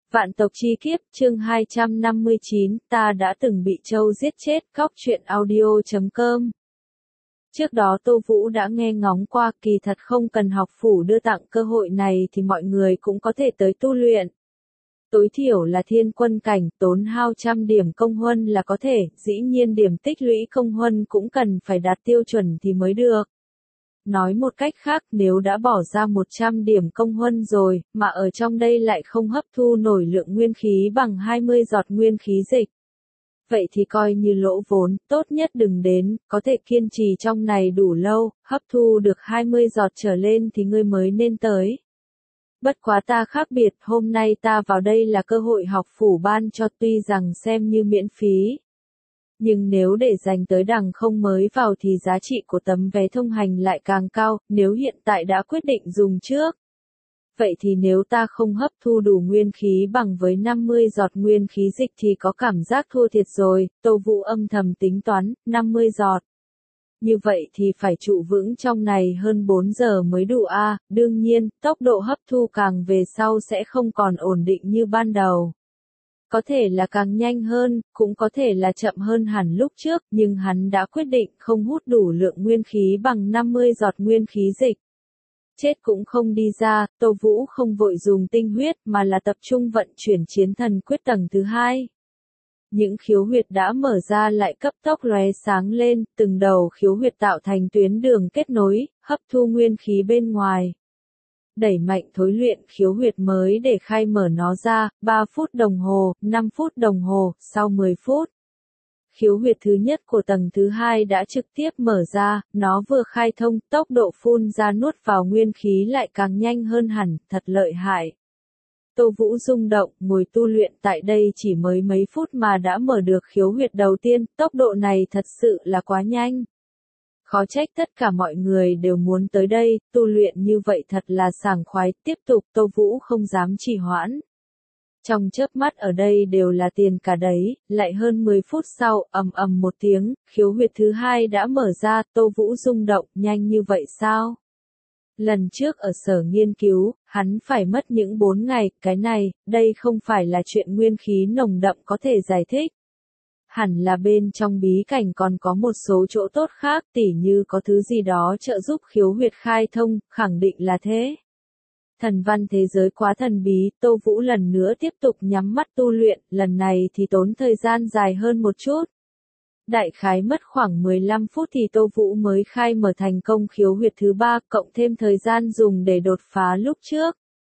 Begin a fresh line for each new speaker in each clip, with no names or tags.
Vạn tộc chi kiếp, chương 259, ta đã từng bị trâu giết chết, góc truyện audio.com. Trước đó Tô Vũ đã nghe ngóng qua, kỳ thật không cần học phủ đưa tặng cơ hội này thì mọi người cũng có thể tới tu luyện. Tối thiểu là thiên quân cảnh, tốn hao 100 điểm công huân là có thể, dĩ nhiên điểm tích lũy công huân cũng cần phải đạt tiêu chuẩn thì mới được. Nói một cách khác, nếu đã bỏ ra 100 điểm công huân rồi, mà ở trong đây lại không hấp thu nổi lượng nguyên khí bằng 20 giọt nguyên khí dịch. Vậy thì coi như lỗ vốn, tốt nhất đừng đến, có thể kiên trì trong này đủ lâu, hấp thu được 20 giọt trở lên thì ngươi mới nên tới. Bất quá ta khác biệt, hôm nay ta vào đây là cơ hội học phủ ban cho, tuy rằng xem như miễn phí. Nhưng nếu để dành tới đằng không mới vào thì giá trị của tấm vé thông hành lại càng cao, nếu hiện tại đã quyết định dùng trước. Vậy thì nếu ta không hấp thu đủ nguyên khí bằng với 50 giọt nguyên khí dịch thì có cảm giác thua thiệt rồi, Tô Vũ âm thầm tính toán, 50 giọt. Như vậy thì phải trụ vững trong này hơn 4 giờ mới đủ a. Đương nhiên, tốc độ hấp thu càng về sau sẽ không còn ổn định như ban đầu. Có thể là càng nhanh hơn, cũng có thể là chậm hơn hẳn lúc trước, nhưng hắn đã quyết định không hút đủ lượng nguyên khí bằng 50 giọt nguyên khí dịch. Chết cũng không đi ra, Tô Vũ không vội dùng tinh huyết mà là tập trung vận chuyển chiến thần quyết tầng thứ 2. Những khiếu huyệt đã mở ra lại cấp tốc lóe sáng lên, từng đầu khiếu huyệt tạo thành tuyến đường kết nối, hấp thu nguyên khí bên ngoài. Đẩy mạnh thối luyện khiếu huyệt mới để khai mở nó ra, 3 phút đồng hồ, 5 phút đồng hồ, sau 10 phút. Khiếu huyệt thứ nhất của tầng thứ 2 đã trực tiếp mở ra, nó vừa khai thông, tốc độ phun ra nuốt vào nguyên khí lại càng nhanh hơn hẳn, thật lợi hại. Tô Vũ rung động, ngồi tu luyện tại đây chỉ mới mấy phút mà đã mở được khiếu huyệt đầu tiên, tốc độ này thật sự là quá nhanh. Khó trách tất cả mọi người đều muốn tới đây, tu luyện như vậy thật là sảng khoái, tiếp tục Tô Vũ không dám trì hoãn. Trong chớp mắt ở đây đều là tiền cả đấy, lại hơn 10 phút sau, ầm ầm một tiếng, khiếu huyệt thứ 2 đã mở ra, Tô Vũ rung động, nhanh như vậy sao? Lần trước ở sở nghiên cứu, hắn phải mất những 4 ngày, cái này, đây không phải là chuyện nguyên khí nồng đậm có thể giải thích. Hẳn là bên trong bí cảnh còn có một số chỗ tốt khác, tỉ như có thứ gì đó trợ giúp khiếu huyệt khai thông, khẳng định là thế. Thần văn thế giới quá thần bí, Tô Vũ lần nữa tiếp tục nhắm mắt tu luyện, lần này thì tốn thời gian dài hơn một chút. Đại khái mất khoảng 15 phút thì Tô Vũ mới khai mở thành công khiếu huyệt thứ 3, cộng thêm thời gian dùng để đột phá lúc trước.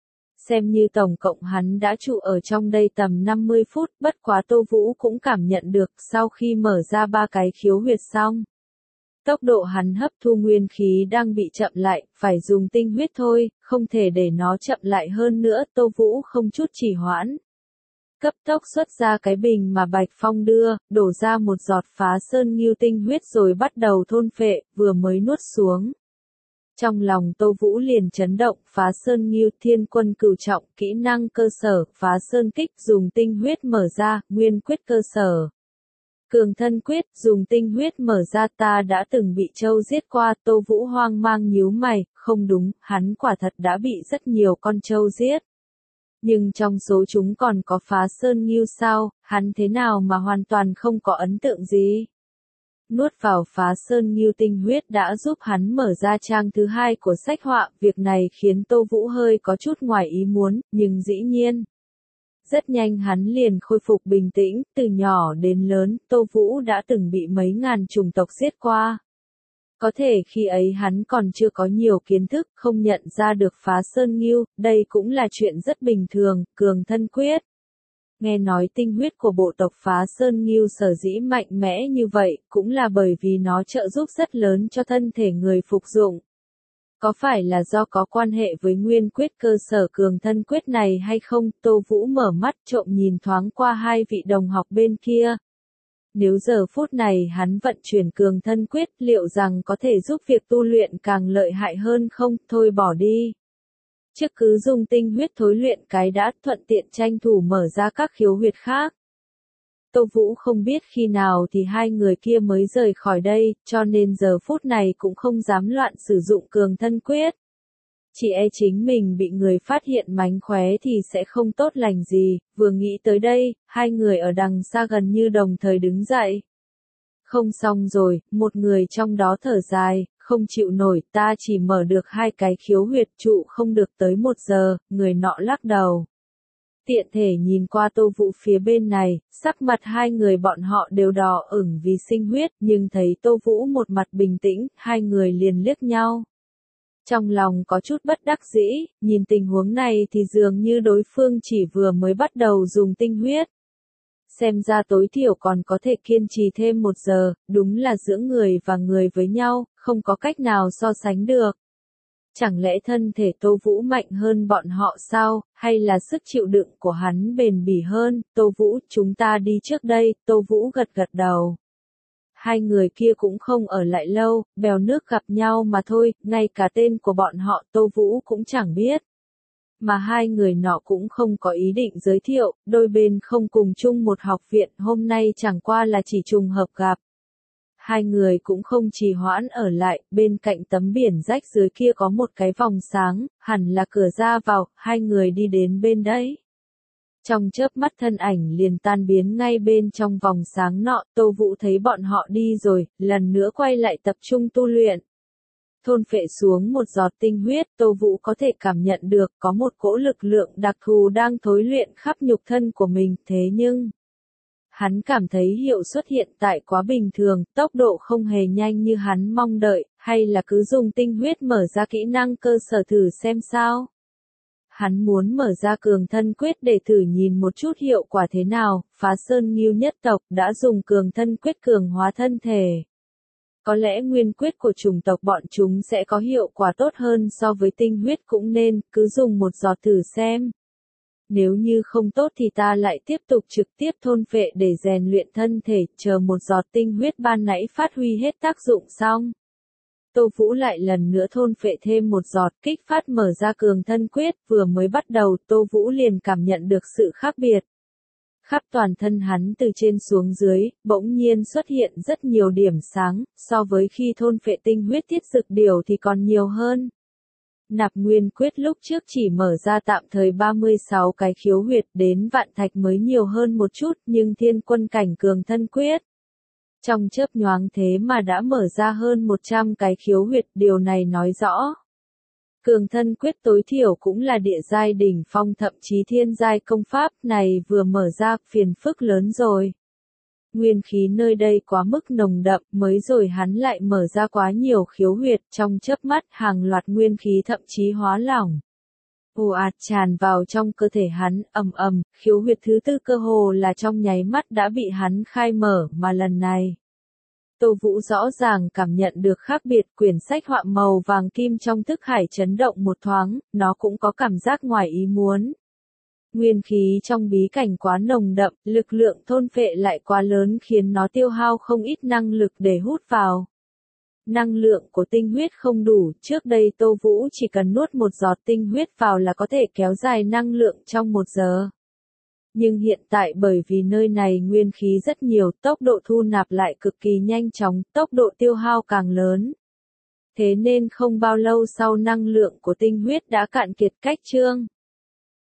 Xem như tổng cộng hắn đã trụ ở trong đây tầm 50 phút, bất quá Tô Vũ cũng cảm nhận được sau khi mở ra 3 cái khiếu huyệt xong. Tốc độ hắn hấp thu nguyên khí đang bị chậm lại, phải dùng tinh huyết thôi, không thể để nó chậm lại hơn nữa, Tô Vũ không chút trì hoãn. Cấp tốc xuất ra cái bình mà Bạch Phong đưa, đổ ra một giọt phá sơn ngưu tinh huyết rồi bắt đầu thôn phệ, vừa mới nuốt xuống. Trong lòng Tô Vũ liền chấn động, phá sơn ngưu thiên quân cửu trọng, kỹ năng cơ sở, phá sơn kích, dùng tinh huyết mở ra, nguyên quyết cơ sở. Cường thân quyết, dùng tinh huyết mở ra, ta đã từng bị trâu giết qua, Tô Vũ hoang mang nhíu mày, không đúng, hắn quả thật đã bị rất nhiều con trâu giết. Nhưng trong số chúng còn có phá sơn ngưu sao, hắn thế nào mà hoàn toàn không có ấn tượng gì? Nuốt vào phá sơn ngưu tinh huyết đã giúp hắn mở ra trang thứ 2 của sách họa, việc này khiến Tô Vũ hơi có chút ngoài ý muốn, nhưng dĩ nhiên. Rất nhanh hắn liền khôi phục bình tĩnh, từ nhỏ đến lớn, Tô Vũ đã từng bị mấy ngàn chủng tộc giết qua. Có thể khi ấy hắn còn chưa có nhiều kiến thức, không nhận ra được phá sơn ngưu, đây cũng là chuyện rất bình thường, cường thân quyết. Nghe nói tinh huyết của bộ tộc phá sơn ngưu sở dĩ mạnh mẽ như vậy, cũng là bởi vì nó trợ giúp rất lớn cho thân thể người phục dụng. Có phải là do có quan hệ với nguyên quyết cơ sở cường thân quyết này hay không? Tô Vũ mở mắt trộm nhìn thoáng qua hai vị đồng học bên kia. Nếu giờ phút này hắn vận chuyển cường thân quyết, liệu rằng có thể giúp việc tu luyện càng lợi hại hơn không? Thôi bỏ đi. Trước cứ dùng tinh huyết thối luyện cái đã, thuận tiện tranh thủ mở ra các khiếu huyệt khác. Tô Vũ không biết khi nào thì hai người kia mới rời khỏi đây, cho nên giờ phút này cũng không dám loạn sử dụng cường thân quyết. Chỉ e chính mình bị người phát hiện mánh khóe thì sẽ không tốt lành gì, vừa nghĩ tới đây, hai người ở đằng xa gần như đồng thời đứng dậy. Không xong rồi, một người trong đó thở dài, không chịu nổi, ta chỉ mở được 2 cái khiếu huyệt trụ không được tới 1 giờ, người nọ lắc đầu. Tiện thể nhìn qua Tô Vũ phía bên này, sắc mặt hai người bọn họ đều đỏ ửng vì sinh huyết, nhưng thấy Tô Vũ một mặt bình tĩnh, hai người liền liếc nhau. Trong lòng có chút bất đắc dĩ, nhìn tình huống này thì dường như đối phương chỉ vừa mới bắt đầu dùng tinh huyết. Xem ra tối thiểu còn có thể kiên trì thêm 1 giờ, đúng là giữa người và người với nhau, không có cách nào so sánh được. Chẳng lẽ thân thể Tô Vũ mạnh hơn bọn họ sao, hay là sức chịu đựng của hắn bền bỉ hơn? Tô Vũ, chúng ta đi trước đây, Tô Vũ gật gật đầu. Hai người kia cũng không ở lại lâu, bèo nước gặp nhau mà thôi, ngay cả tên của bọn họ Tô Vũ cũng chẳng biết. Mà hai người nọ cũng không có ý định giới thiệu, đôi bên không cùng chung một học viện, hôm nay chẳng qua là chỉ trùng hợp gặp. Hai người cũng không trì hoãn ở lại, bên cạnh tấm biển rách dưới kia có một cái vòng sáng, hẳn là cửa ra vào, hai người đi đến bên đấy. Trong chớp mắt thân ảnh liền tan biến ngay bên trong vòng sáng nọ, Tô Vũ thấy bọn họ đi rồi, lần nữa quay lại tập trung tu luyện. Thôn phệ xuống một giọt tinh huyết, Tô Vũ có thể cảm nhận được có một cỗ lực lượng đặc thù đang thối luyện khắp nhục thân của mình, thế nhưng hắn cảm thấy hiệu suất hiện tại quá bình thường, tốc độ không hề nhanh như hắn mong đợi, hay là cứ dùng tinh huyết mở ra kỹ năng cơ sở thử xem sao. Hắn muốn mở ra cường thân quyết để thử nhìn một chút hiệu quả thế nào, Phá Sơn Ngưu nhất tộc đã dùng cường thân quyết cường hóa thân thể. Có lẽ nguyên quyết của chủng tộc bọn chúng sẽ có hiệu quả tốt hơn so với tinh huyết cũng nên, cứ dùng một giọt thử xem. Nếu như không tốt thì ta lại tiếp tục trực tiếp thôn phệ để rèn luyện thân thể, chờ một giọt tinh huyết ban nãy phát huy hết tác dụng xong. Tô Vũ lại lần nữa thôn phệ thêm một giọt, kích phát mở ra cường thân quyết, vừa mới bắt đầu Tô Vũ liền cảm nhận được sự khác biệt. Khắp toàn thân hắn từ trên xuống dưới, bỗng nhiên xuất hiện rất nhiều điểm sáng, so với khi thôn phệ tinh huyết tiết dược điều thì còn nhiều hơn. Nạp nguyên quyết lúc trước chỉ mở ra tạm thời 36 cái khiếu huyệt, đến vạn thạch mới nhiều hơn một chút, nhưng thiên quân cảnh cường thân quyết. Trong chớp nhoáng thế mà đã mở ra hơn 100 cái khiếu huyệt, điều này nói rõ. Cường thân quyết tối thiểu cũng là địa giai đỉnh phong thậm chí thiên giai công pháp, này vừa mở ra, phiền phức lớn rồi. Nguyên khí nơi đây quá mức nồng đậm, mới rồi hắn lại mở ra quá nhiều khiếu huyệt, trong chớp mắt hàng loạt nguyên khí thậm chí hóa lỏng. Ồ ạt tràn vào trong cơ thể hắn, ầm ầm, khiếu huyệt thứ 4 cơ hồ là trong nháy mắt đã bị hắn khai mở, mà lần này. Tô Vũ rõ ràng cảm nhận được khác biệt, quyển sách họa màu vàng kim trong thức hải chấn động một thoáng, nó cũng có cảm giác ngoài ý muốn. Nguyên khí trong bí cảnh quá nồng đậm, lực lượng thôn phệ lại quá lớn khiến nó tiêu hao không ít năng lực để hút vào. Năng lượng của tinh huyết không đủ, trước đây Tô Vũ chỉ cần nuốt một giọt tinh huyết vào là có thể kéo dài năng lượng trong 1 giờ. Nhưng hiện tại bởi vì nơi này nguyên khí rất nhiều, tốc độ thu nạp lại cực kỳ nhanh chóng, tốc độ tiêu hao càng lớn. Thế nên không bao lâu sau năng lượng của tinh huyết đã cạn kiệt cách chương.